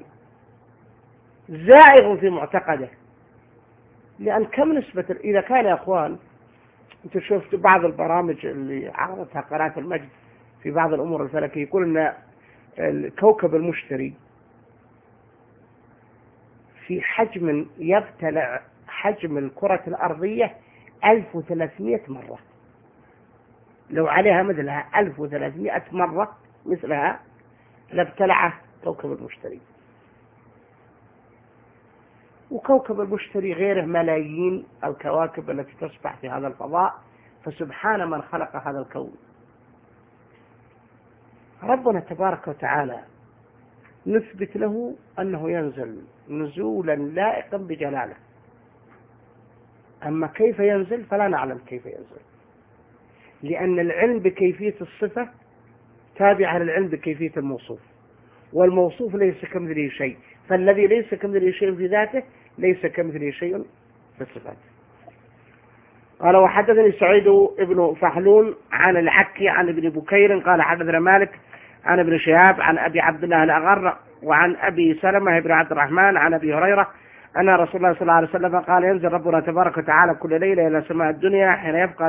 زائغ في معتقده. لأن كم نسبة إذا كان يا أخوان، أنتم شفتوا بعض البرامج اللي عرضتها قناة المجد في بعض الأمور الفلكية، يقول أن الكوكب المشتري في حجم يبتلع حجم الكرة الأرضية 1300 مرة. لو عليها مثلها 1300 مرة مثلها لابتلعه كوكب المشتري. وكوكب المشتري غيره ملايين الكواكب التي تسبح في هذا الفضاء، فسبحان من خلق هذا الكون. ربنا تبارك وتعالى نثبت له أنه ينزل نزولا لائقا بجلاله، أما كيف ينزل فلا نعلم كيف ينزل، لأن العلم بكيفية الصفة تابع للعلم بكيفية الموصوف، والموصوف ليس كمثله شيء، فالذي ليس كمثله شيء في ذاته ليس كمثله شيء في الصفات. قال: وحدثني سعيد بن فحلون عن العكي عن ابن بكير قال: حدثنا مالك عن ابن شهاب عن أبي عبد الله الأغر وعن أبي سلمة بن عبد الرحمن عن أبي هريرة أن رسول الله صلى الله عليه وسلم قال: ينزل ربنا تبارك وتعالى كل ليلة إلى سماء الدنيا حين يبقى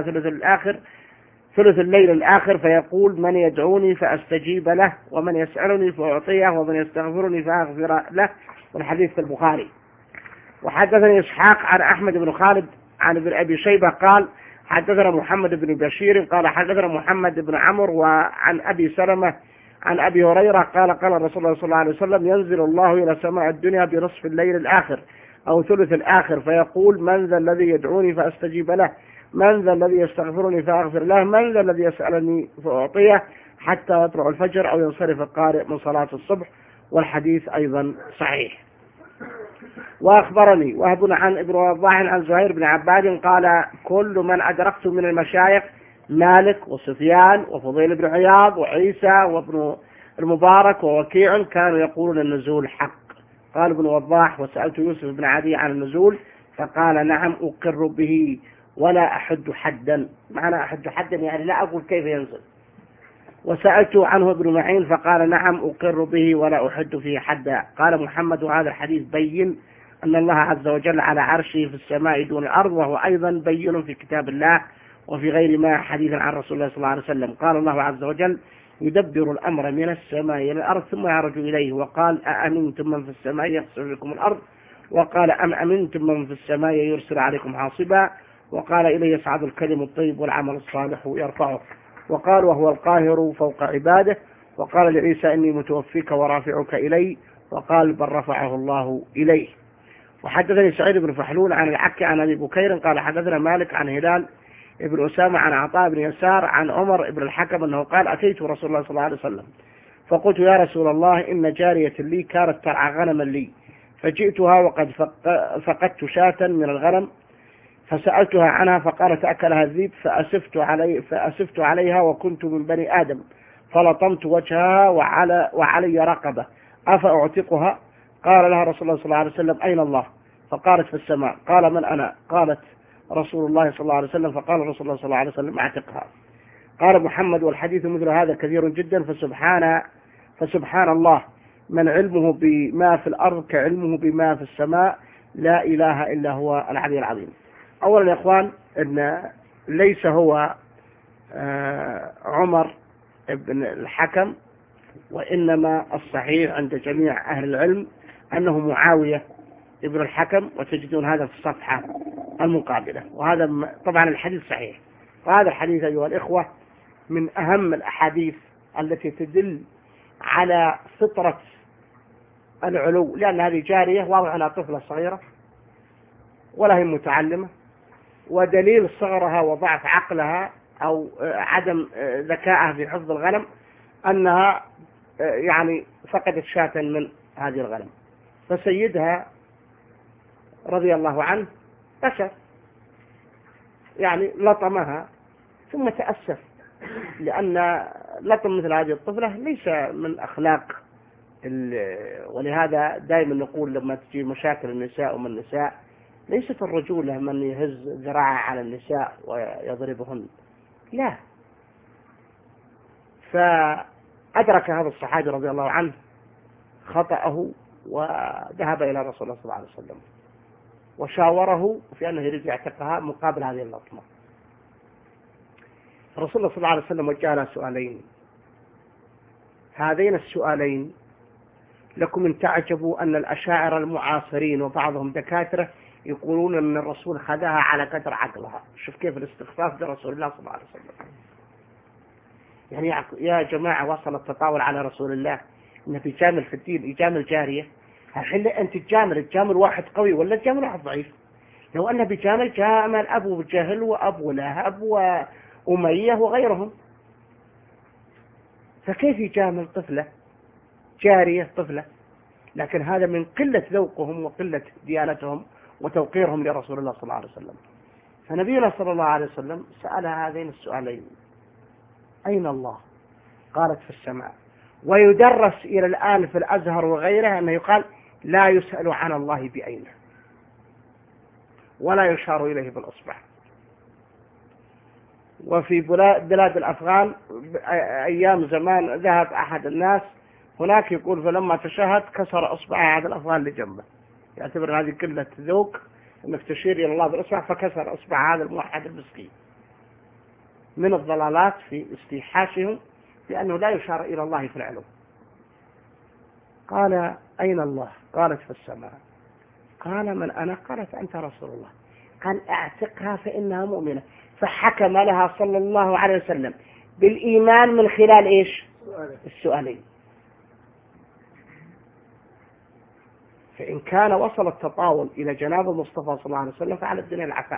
ثلث الليل الآخر، فيقول: من يدعوني فأستجيب له، ومن يسألني فأعطيه، ومن يستغفرني فأغفر له. والحديث في البخاري. وحدثني إسحاق عن أحمد بن خالد عن ابن أبي شيبة قال: حدثنا محمد بن بشير قال: حدثنا محمد بن عمرو وعن أبي سلمة عن أبي هريرة قال: قال رسول الله صلى الله عليه وسلم: ينزل الله إلى سماء الدنيا بنصف الليل الآخر أو ثلث الآخر، فيقول: من ذا الذي يدعوني فأستجيب له، من ذا الذي يستغفرني فأغفر له، من ذا الذي يسألني فأعطيه، حتى يطلع الفجر أو ينصرف القارئ من صلاة الصبح. والحديث أيضا صحيح. وأخبرني وهب عن ابن وضاح عن زهير بن عباد قال: كل من أدركت من المشايخ مالك وسفيان وفضيل بن عياض وعيسى وابن المبارك ووكيع كانوا يقولون النزول حق. قال ابن وضاح: وسألت يوسف بن عدي عن النزول فقال: نعم أقر به ولا أحد حدا. معنى أحد حدا يعني لا أقول كيف ينزل. وسألت عنه ابن معين فقال: نعم أقر به ولا أحد فيه حدا. قال محمد: وهذا الحديث بين أن الله عز وجل على عرشه في السماء دون الأرض، وهو أيضا بين في كتاب الله وفي غير ما حديث عن رسول الله صلى الله عليه وسلم. قال الله عز وجل: يدبر الأمر من السماء إلى الأرض ثم يعرج إليه. وقال: أأمنتم من في السماء يخسف بكم الأرض. وقال: أم أمنتم من في السماء يرسل عليكم حاصبا. وقال إليه يصعد الكلم الطيب والعمل الصالح يرفعه، وقال وهو القاهر فوق عباده، وقال لعيسى إني متوفيك ورافعك إلي، وقال بل رفعه الله إليه. وحدثني سعيد بن فحلول عن العكي عن أبي بكير قال حدثنا مالك عن هلال ابن أسامة عن عطاء بن يسار عن عمر بن الحكم أنه قال أتيت رسول الله صلى الله عليه وسلم فقلت يا رسول الله إن جارية لي كانت ترعى غنما لي، فجئتها وقد فقدت شاة من الغنم، فسألتها عنها فقالت أكلها الذئب، فأسفت عليها وكنت من بني آدم فلطمت وجهها وعلي رقبة، أفأعتقها؟ قال لها رسول الله صلى الله عليه وسلم أين الله؟ فقالت في السماء. قال من أنا؟ قالت رسول الله صلى الله عليه وسلم. فقال رسول الله صلى الله عليه وسلم أعتقها. قال محمد والحديث مثل هذا كثير جدا، فسبحان الله من علمه بما في الأرض كعلمه بما في السماء، لا إله إلا هو العلي العظيم. أولا يا إخوان إن ليس هو عمر بن الحكم، وإنما الصحيح عند جميع أهل العلم أنه معاوية ابن الحكم، وتجدون هذا في الصفحة المقابلة. وهذا طبعا الحديث صحيح، وهذا الحديث أيها الإخوة من أهم الأحاديث التي تدل على فطرة العلو، لأن هذه جارية واضح أنها طفلة صغيرة ولا هي متعلمة، ودليل صغرها وضعف عقلها أو عدم ذكائها في حفظ الغنم أنها يعني فقدت شاة من هذه الغنم، فسيدها رضي الله عنه بشر يعني لطمها ثم تأسف، لأن لطم مثل هذه الطفلة ليس من أخلاق، ولهذا دائما نقول لما تجي مشاكل النساء ومن النساء ليست الرجولة من يهز ذراعه على النساء ويضربهن، لا. فأدرك هذا الصحابي رضي الله عنه خطأه وذهب إلى رسول الله صلى الله عليه وسلم وشاوره في أنه يريد يعتقها مقابل هذه اللطمة. رسول الله صلى الله عليه وسلم وجه له سؤالين، هذين السؤالين لكم ان تعجبوا أن الأشاعرة المعاصرين وبعضهم دكاترة يقولون أن الرسول خذها على قدر عقلها. شوف كيف الاستخفاف برسول الله صلى الله عليه وسلم، يعني يا جماعة وصل التطاول على رسول الله انه بيجامل في الدين، يجامل جارية. الحين انت تجامل واحد قوي ولا تجامل واحد ضعيف؟ لو انه بيجامل جامل ابو جهل وابو لهب وأمية وغيرهم، فكيف يجامل طفلة جارية طفلة؟ لكن هذا من قلة ذوقهم وقلة ديانتهم وتوقيرهم لرسول الله صلى الله عليه وسلم. فنبينا صلى الله عليه وسلم سأل هذين السؤالين: أين الله؟ قالت في السماء. ويدرس إلى الآن في الأزهر وغيره أنه يقال لا يسأل عن الله بأين، ولا يشار إليه بالأصبع. وفي بلاد الأفغان أيام زمان ذهب أحد الناس هناك يقول فلما تشهد كسر أصبع هذا الأفغان اللي جنبه، يعتبر هذه قلة ذوق أنك تشير إلى الله بالأصبع، فكسر أصبع هذا الموحد المسكين. من الضلالات في استيحاشهم لأنه لا يشار إلى الله في العلو. قال: أين الله؟ قالت: في السماء. قال: من أنا؟ قالت: أنت رسول الله. قال: اعتقها فإنها مؤمنة. فحكم لها صلى الله عليه وسلم بالإيمان من خلال إيش؟ السؤالين. فإن كان وصل التطاول إلى جناب المصطفى صلى الله عليه وسلم فعلى الدنيا العفاء.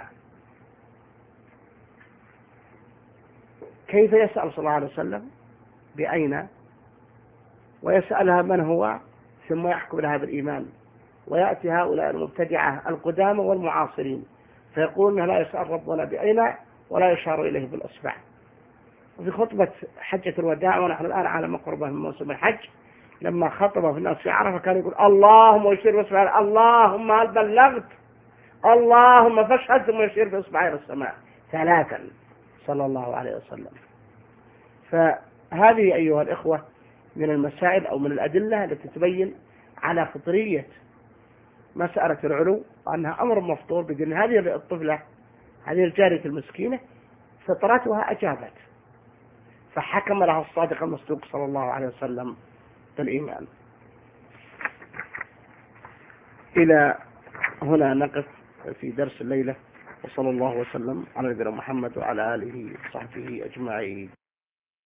كيف يسأل صلى الله عليه وسلم بأين، ويسألها من هو، ثم يحكم لها بالإيمان؟ ويأتي هؤلاء المبتدعة القدامى والمعاصرين فيقولون لا يسأل ربنا بأين ولا يشار إليه بالأصبع. وفي خطبة حجة الوداع ونحن الآن على مقربة من موسم الحج، لما خطب في الناس في عرفة كان يقول: اللهم، ويشير بإصبعه: اللهم هل بلغت؟ اللهم فاشهد، ثم يشير بإصبعه إلى السماء ثلاثا صلى الله عليه وسلم. فهذه أيها الإخوة من المسائل أو من الأدلة التي تبين على فطرية مسألة العلو، وأنها أمر مفطور، بأن هذه الطفلة، هذه الجارية المسكينة، فطرتها أجابت، فحكم لها الصادق المصدوق صلى الله عليه وسلم بالإيمان. إلى هنا نقف في درس الليلة، وصلى الله وسلم على نبينا محمد وعلى آله وصحبه أجمعين.